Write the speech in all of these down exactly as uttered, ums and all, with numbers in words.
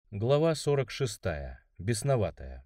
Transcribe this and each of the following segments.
Глава сорок шестая. Бесноватая.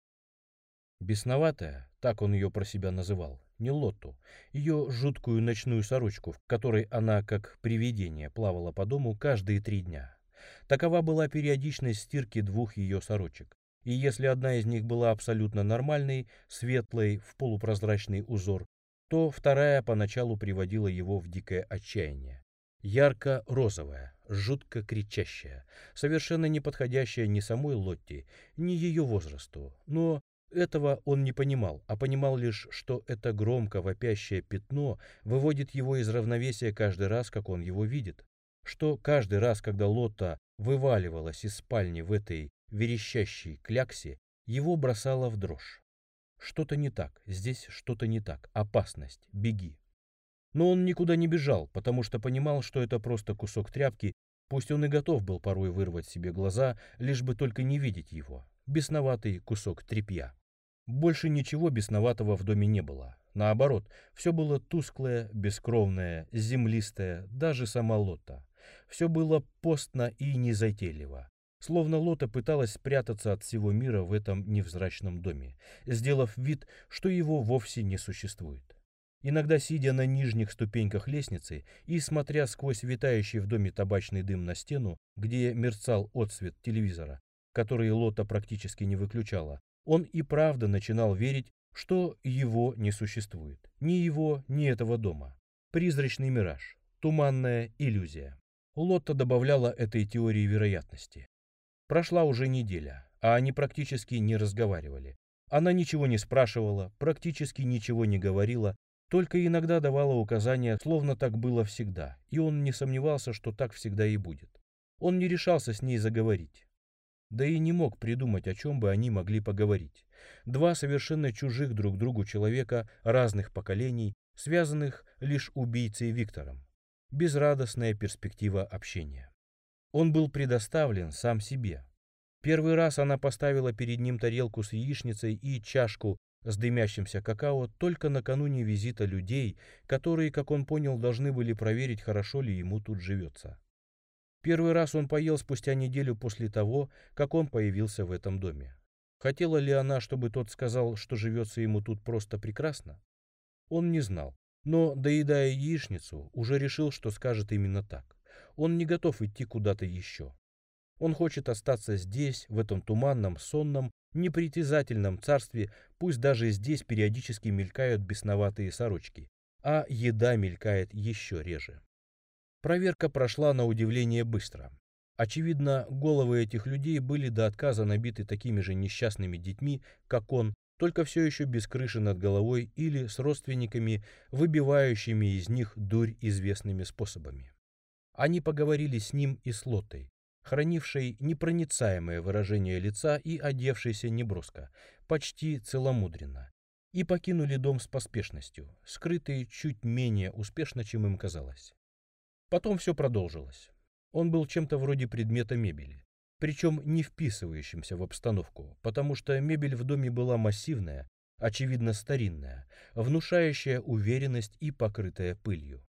Бесноватая, так он ее про себя называл, не Лотту, ее жуткую ночную сорочку, в которой она, как привидение, плавала по дому каждые три дня. Такова была периодичность стирки двух ее сорочек. И если одна из них была абсолютно нормальной, светлой, в полупрозрачный узор, то вторая поначалу приводила его в дикое отчаяние. Ярко-розовая, жутко кричащая, совершенно не подходящая ни самой Лотте, ни ее возрасту, но этого он не понимал, а понимал лишь, что это громко вопящее пятно выводит его из равновесия каждый раз, как он его видит, что каждый раз, когда Лотта вываливалась из спальни в этой верещащей кляксе, его бросало в дрожь. Что-то не так, здесь что-то не так, опасность, беги. Но он никуда не бежал, потому что понимал, что это просто кусок тряпки, пусть он и готов был порой вырвать себе глаза, лишь бы только не видеть его. Бесноватый кусок тряпья. Больше ничего бесноватого в доме не было. Наоборот, все было тусклое, бескровное, землистое, даже сама Лотта. Все было постно и незатейливо. Словно Лотта пыталась спрятаться от всего мира в этом невзрачном доме, сделав вид, что его вовсе не существует. Иногда, сидя на нижних ступеньках лестницы и смотря сквозь витающий в доме табачный дым на стену, где мерцал отсвет телевизора, который Лотта практически не выключала, он и правда начинал верить, что его не существует. Ни его, ни этого дома. Призрачный мираж, туманная иллюзия. Лотта добавляла этой теории вероятности. Прошла уже неделя, а они практически не разговаривали. Она ничего не спрашивала, практически ничего не говорила, только иногда давала указания, словно так было всегда, и он не сомневался, что так всегда и будет. Он не решался с ней заговорить. Да и не мог придумать, о чем бы они могли поговорить. Два совершенно чужих друг другу человека разных поколений, связанных лишь убийцей Виктором. Безрадостная перспектива общения. Он был предоставлен сам себе. Первый раз она поставила перед ним тарелку с яичницей и чашку с дымящимся какао только накануне визита людей, которые, как он понял, должны были проверить, хорошо ли ему тут живется. Первый раз он поел спустя неделю после того, как он появился в этом доме. Хотела ли она, чтобы тот сказал, что живется ему тут просто прекрасно? Он не знал, но, доедая яичницу, уже решил, что скажет именно так. Он не готов идти куда-то еще. Он хочет остаться здесь, в этом туманном, сонном, непритязательном царстве, пусть даже здесь периодически мелькают бесноватые сорочки, а еда мелькает еще реже. Проверка прошла на удивление быстро. Очевидно, головы этих людей были до отказа набиты такими же несчастными детьми, как он, только все еще без крыши над головой или с родственниками, выбивающими из них дурь известными способами. Они поговорили с ним и с Лоттой, хранившей непроницаемое выражение лица и одевшейся неброско, почти целомудренно, и покинули дом с поспешностью, скрытые чуть менее успешно, чем им казалось. Потом все продолжилось. Он был чем-то вроде предмета мебели, причем не вписывающимся в обстановку, потому что мебель в доме была массивная, очевидно старинная, внушающая уверенность и покрытая пылью.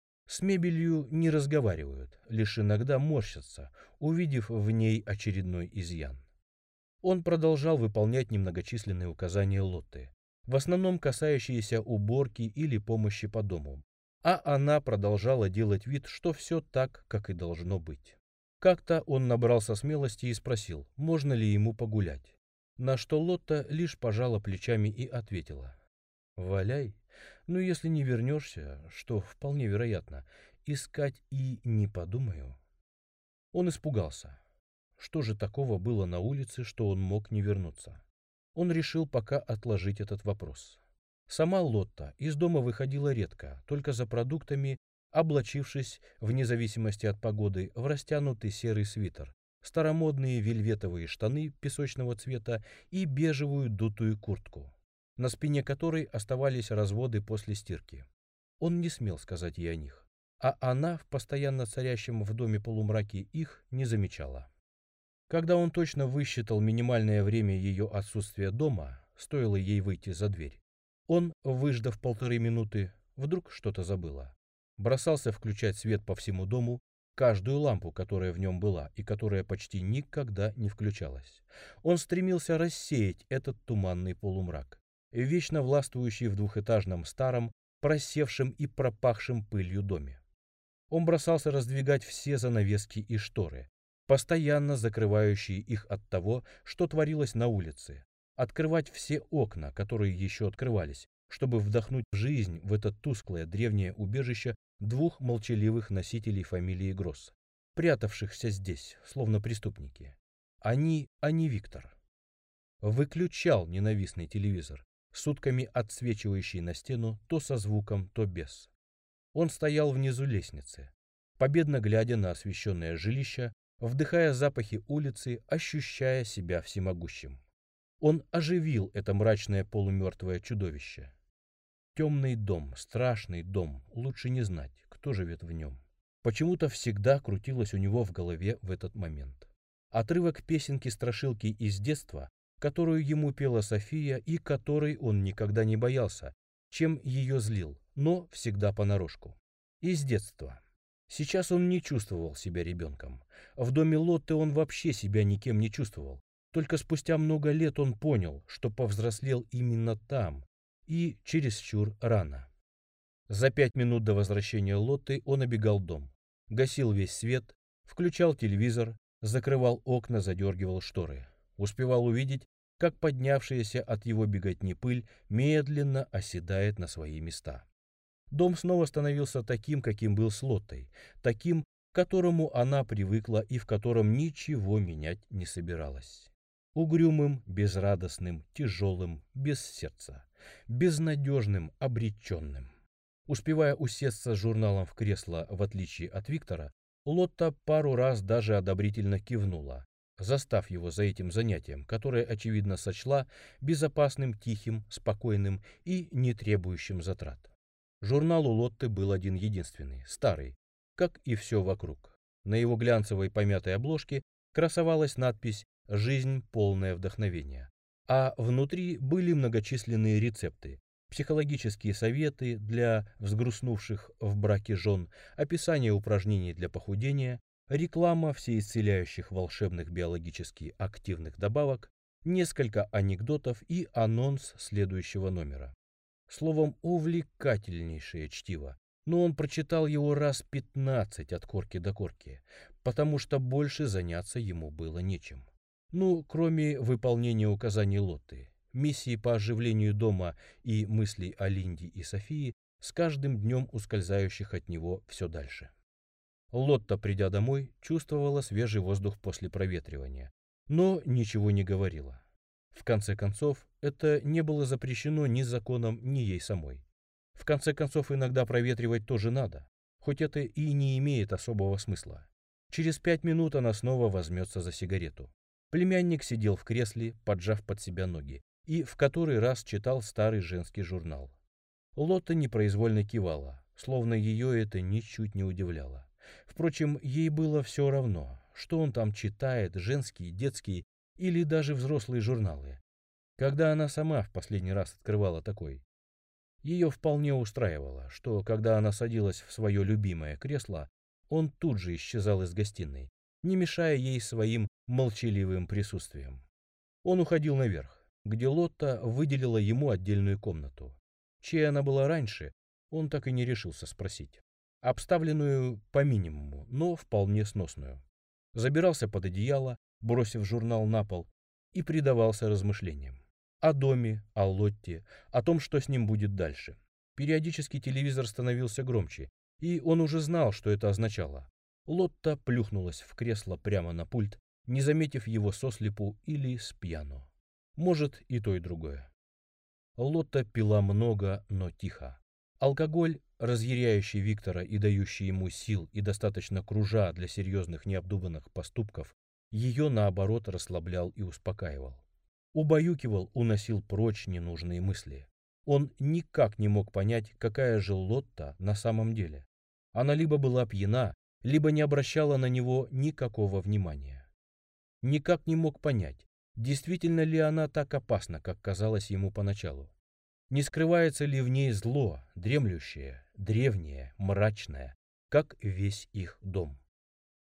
С мебелью не разговаривают, лишь иногда морщатся, увидев в ней очередной изъян. Он продолжал выполнять немногочисленные указания Лотты, в основном касающиеся уборки или помощи по дому, а она продолжала делать вид, что все так, как и должно быть. Как-то он набрался смелости и спросил, можно ли ему погулять, на что Лотта лишь пожала плечами и ответила: «Валяй, но если не вернешься, что вполне вероятно, искать и не подумаю». Он испугался. Что же такого было на улице, что он мог не вернуться? Он решил пока отложить этот вопрос. Сама Лотта из дома выходила редко, только за продуктами, облачившись, вне зависимости от погоды, в растянутый серый свитер, старомодные вельветовые штаны песочного цвета и бежевую дутую куртку, на спине которой оставались разводы после стирки. Он не смел сказать ей о них, а она в постоянно царящем в доме полумраке их не замечала. Когда он точно высчитал минимальное время ее отсутствия дома, стоило ей выйти за дверь, он, выждав полторы минуты, вдруг что-то забыла. Бросался включать свет по всему дому, каждую лампу, которая в нем была и которая почти никогда не включалась. Он стремился рассеять этот туманный полумрак, вечно властвующий в двухэтажном старом, просевшем и пропахшем пылью доме. Он бросался раздвигать все занавески и шторы, постоянно закрывающие их от того, что творилось на улице, открывать все окна, которые еще открывались, чтобы вдохнуть жизнь в это тусклое древнее убежище двух молчаливых носителей фамилии Гросс, прятавшихся здесь, словно преступники. Они, а не Виктор. Выключал ненавистный телевизор, сутками отсвечивающий на стену то со звуком, то без. Он стоял внизу лестницы, победно глядя на освещенное жилище, вдыхая запахи улицы, ощущая себя всемогущим. Он оживил это мрачное полумертвое чудовище. Темный дом, страшный дом, лучше не знать, кто живет в нем. Почему-то всегда крутилось у него в голове в этот момент. Отрывок песенки-страшилки из детства, которую ему пела София и которой он никогда не боялся, чем ее злил, но всегда понарошку. Из детства. Сейчас он не чувствовал себя ребенком. В доме Лотты он вообще себя никем не чувствовал. Только спустя много лет он понял, что повзрослел именно там и чересчур рано. За пять минут до возвращения Лотты он обегал дом, гасил весь свет, включал телевизор, закрывал окна, задергивал шторы. Успевал увидеть, как поднявшаяся от его беготни пыль медленно оседает на свои места. Дом снова становился таким, каким был с Лоттой, таким, к которому она привыкла и в котором ничего менять не собиралась. Угрюмым, безрадостным, тяжелым, без сердца, безнадежным, обреченным. Успевая усесться с журналом в кресло, в отличие от Виктора, Лотта пару раз даже одобрительно кивнула, застав его за этим занятием, которое, очевидно, сочла безопасным, тихим, спокойным и не требующим затрат. Журнал у Лотты был один единственный, старый, как и все вокруг. На его глянцевой помятой обложке красовалась надпись «Жизнь, полное вдохновение», а внутри были многочисленные рецепты, психологические советы для взгрустнувших в браке жен, описание упражнений для похудения, реклама всеисцеляющих волшебных биологически активных добавок, несколько анекдотов и анонс следующего номера. Словом, увлекательнейшее чтиво, но он прочитал его раз пятнадцать от корки до корки, потому что больше заняться ему было нечем. Ну, кроме выполнения указаний Лотты, миссии по оживлению дома и мыслей о Линде и Софии, с каждым днем ускользающих от него все дальше. Лотта, придя домой, чувствовала свежий воздух после проветривания, но ничего не говорила. В конце концов, это не было запрещено ни законом, ни ей самой. В конце концов, иногда проветривать тоже надо, хоть это и не имеет особого смысла. Через пять минут она снова возьмется за сигарету. Племянник сидел в кресле, поджав под себя ноги, и в который раз читал старый женский журнал. Лотта непроизвольно кивала, словно ее это ничуть не удивляло. Впрочем, ей было все равно, что он там читает, женские, детские или даже взрослые журналы. Когда она сама в последний раз открывала такой, ее вполне устраивало, что когда она садилась в свое любимое кресло, он тут же исчезал из гостиной, не мешая ей своим молчаливым присутствием. Он уходил наверх, где Лотта выделила ему отдельную комнату. Чьей она была раньше, он так и не решился спросить. Обставленную по минимуму, но вполне сносную. Забирался под одеяло, бросив журнал на пол, и предавался размышлениям. О доме, о Лотте, о том, что с ним будет дальше. Периодически телевизор становился громче, и он уже знал, что это означало. Лотта плюхнулась в кресло прямо на пульт, не заметив его сослепу или спьяну. Может, и то, и другое. Лотта пила много, но тихо. Алкоголь, разъяряющий Виктора и дающий ему сил и достаточно кружа для серьезных необдуманных поступков, ее, наоборот, расслаблял и успокаивал. Убаюкивал, уносил прочь ненужные мысли. Он никак не мог понять, какая же Лотта на самом деле. Она либо была пьяна, либо не обращала на него никакого внимания. Никак не мог понять, действительно ли она так опасна, как казалось ему поначалу. Не скрывается ли в ней зло, дремлющее, древнее, мрачное, как весь их дом.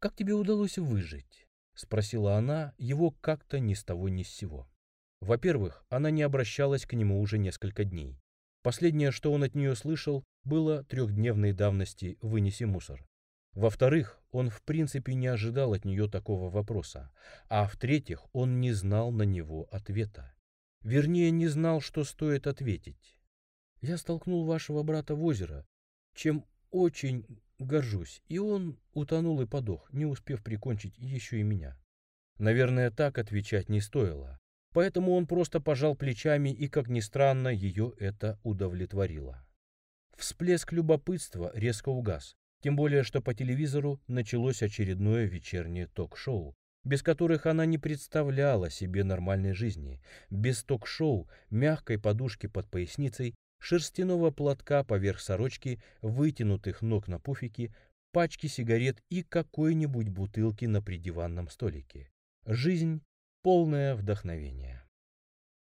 «Как тебе удалось выжить?» — спросила она его как-то ни с того ни с сего. Во-первых, она не обращалась к нему уже несколько дней. Последнее, что он от нее слышал, было трехдневной давности «вынеси мусор». Во-вторых, он в принципе не ожидал от нее такого вопроса, а в-третьих, он не знал на него ответа. Вернее, не знал, что стоит ответить. «Я столкнул вашего брата в озеро, чем очень горжусь, и он утонул и подох, не успев прикончить еще и меня». Наверное, так отвечать не стоило, поэтому он просто пожал плечами, и, как ни странно, ее это удовлетворило. Всплеск любопытства резко угас, тем более, что по телевизору началось очередное вечернее ток-шоу, без которых она не представляла себе нормальной жизни, без ток-шоу, мягкой подушки под поясницей, шерстяного платка поверх сорочки, вытянутых ног на пуфике, пачки сигарет и какой-нибудь бутылки на придиванном столике. Жизнь, полное вдохновение.